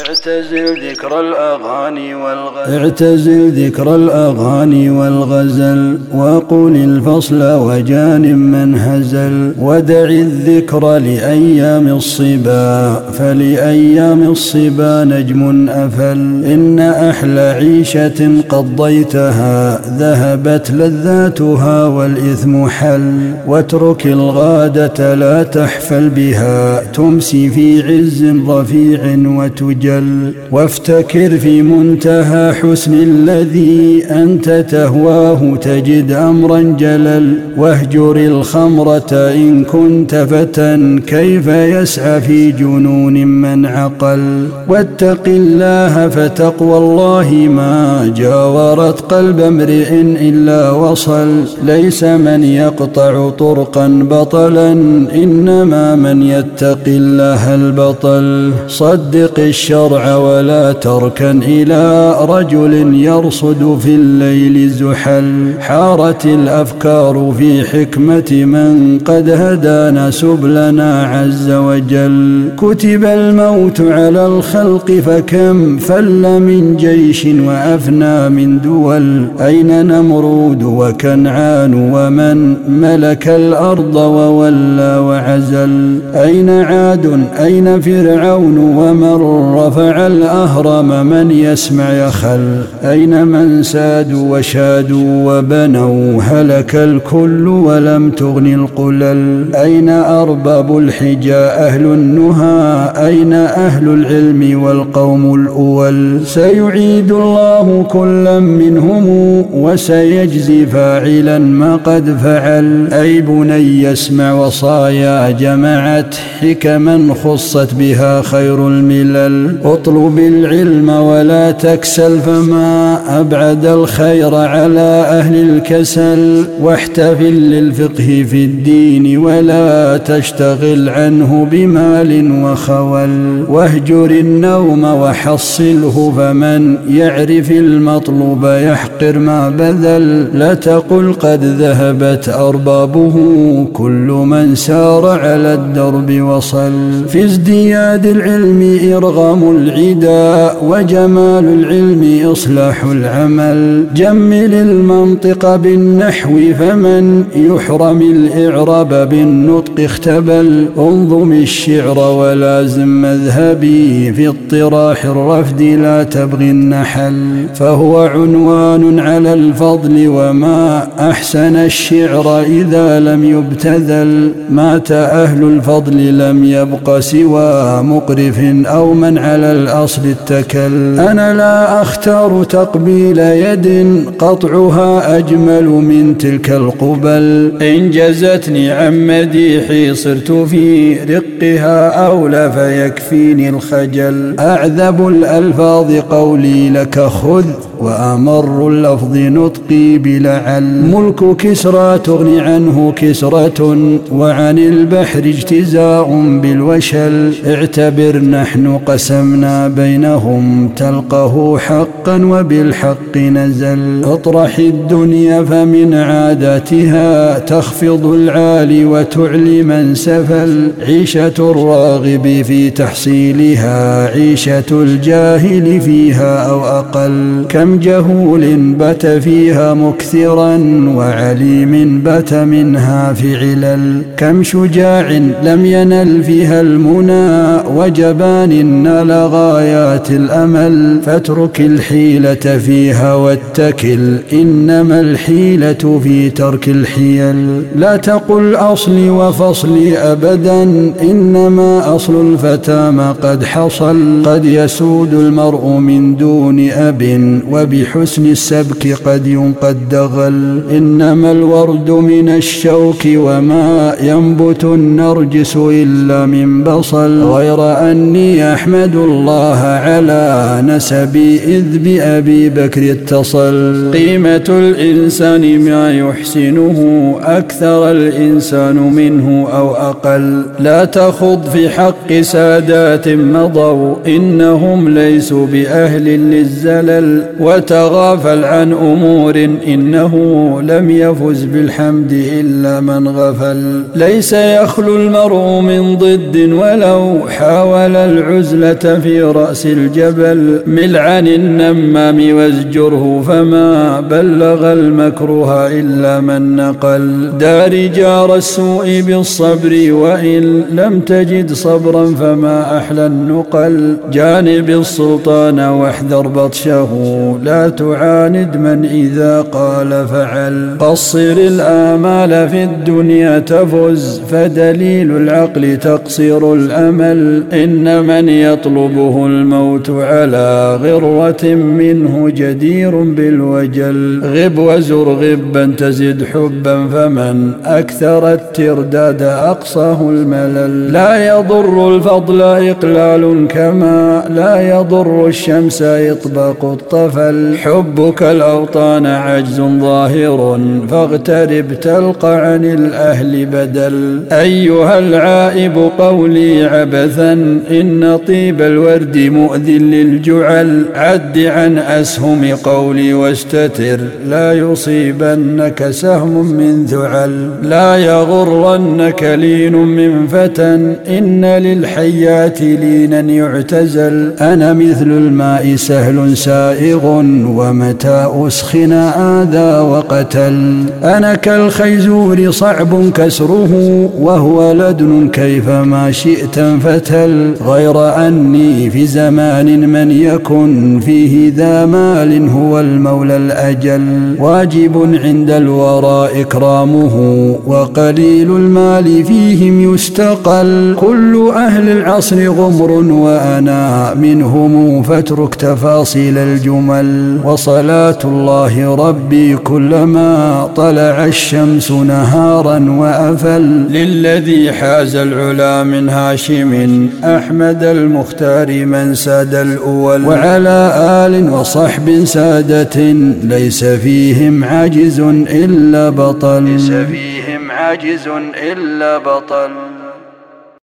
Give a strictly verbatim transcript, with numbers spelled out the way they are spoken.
اعتزل ذكر الأغاني والغزل اعتزل ذكر الأغاني والغزل وقل الفصل وجانب من هزل ودع الذكر لأيام الصبا فلأيام الصبا نجم أفل إن أحلى عيشة قضيتها ذهبت لذاتها والإثم حل واترك الغادة لا تحفل بها تمسي في عز رفيع وتجل وافتكر في منتهى حسن الذي أنت تهواه تجد أمرا جلل واهجر الخمرة إن كنت فتى كيف يسعى في جنون من عقل واتق الله فتقوى الله ما جاورت قلب امرئ إلا وصل ليس من يقطع طرقا بطلا إنما من يتق الله البطل صدق الشرع ولا تركن إلى رجل يرصد في الليل زحل حارت الأفكار في حكمة من قد هدانا سبلنا عز وجل كتب الموت على الخلق فكم فل من جيش وأفنى من دول أين نمرود وكنعان ومن ملك الأرض وولى وعزل أين عاد أين فرعون ومن رفع الأهرم من يسمع يخل أين من سادوا وشادوا وبنوا هلك الكل ولم تغن القلل أين أرباب الحجا أهل النهى أين أهل العلم والقوم الأول سيعيد الله كلا منهم وسيجزي فاعلا ما قد فعل أي بني يسمع وصايا جمعت حكما خصت بها خير الملل اطلب العلم ولا تكسل فما أبعد الخير على أهل الكسل واحتفل للفقه في الدين ولا تشتغل عنه بمال وخول واهجر النوم وحصله فمن يعرف المطلوب يحقر ما بذل لا تقل قد ذهبت أربابه كل من سار على الدرب وصل في ازدياد العلم إرغام العدا وجمال العلم إصلاح العمل جمل المنطق بالنحو فمن يحرم الإعراب بالنطق اختبل انظم الشعر ولازم مذهبي في اطراح الرفد لا تبغي النحل فهو عنوان على الفضل وما أحسن الشعر إذا لم يبتذل مات أهل الفضل لم يبق سوى مقرف أو من على الأصل اتكل أنا لا أختار تقبيل يد قطعها أجمل من تلك القبل إن جزتني عن مديحي صرت في رقها أولى فيكفيني الخجل أعذب الألفاظ قولي لك خذ وأمر اللفظ نطقي بلعل ملك كسرى تغني عنه كسرة وعن البحر اجتزاء بالوشل اعتبر نحن قسمنا بينهم تلقه حقا وبالحق نزل اطرح الدنيا فمن عاداتها تخفض العالي وتعلي من سفل عيشة الراغب في تحصيلها عيشة الجاهل فيها أو أقل كم جهول بت فيها مكثرا وعليم بت منها في علل كم شجاع لم ينل فيها المنى وجبان نال غايات الأمل فاترك الحيلة فيها واتكل إنما الحيلة في ترك الحيل لا تقل أصلي وفصلي أبدا إنما أصل الفتى ما قد حصل قد يسود المرء من دون أب وبحسن السبك قد ينقد دغل إنما الورد من الشوك وما ينبت النرجس إلا من بصل غير أني أحمد الله على نسبي إذ بأبي بكر اتصل قيمة الإنسان ما يحسنه أكثر الإنسان منه أو أقل لا تخض في حق سادات مضوا إنهم ليسوا بأهل للزلل وتغافل عن أمور إنه لم يفز بالحمد إلا من غفل ليس يخلو المرء من ضد ولو حاول العزلة في رأس الجبل مل عن النمام وازجره فما بلغ المكروه إلا من نقل دار جار السوء بالصبر وإن لم تجد صبرا فما أحلى النقل جانب السلطان واحذر بطشه لا تعاند من إذا قال فعل قصر الآمال في الدنيا تفز فدليل العقل تقصير الأمل إن من يطلبه الموت على غرة منه جدير بالوجل غب وزر غبا تزد حبا فمن أكثر الترداد أقصاه الملل لا يضر الفضل إقلال كما لا يضر الشمس إطباق الطفل حبك الأوطان عجز ظاهر فاغترب تلقى عن الأهل بدل أيها العائب قولي عبثا إن طيب الورد مؤذ للجعل عد عن أسهم قولي واستتر لا يصيبنك سهم من ذعل لا يغرنك لين من فتى إن للحيات لينا يعتزل أنا مثل الماء سهل سائغ ومتى أسخن آذى وقتل أنا كالخيزور صعب كسره وهو لدن كيفما شئت فتل غير أني في زمان من يكن فيه ذا مال هو المولى الأجل واجب عند الورى إكرامه وقليل المال فيهم يستقل كل أهل العصر غمر وأنا منهم فاترك تفاصيل الجمل وصلاة الله ربي كلما طلع الشمس نهارا وأفل للذي حاز العلا من هاشم أحمد المختار من ساد الأول وعلى آل وصحب سادة ليس فيهم عاجز إلا بطل ليس فيهم عاجز إلا بطل.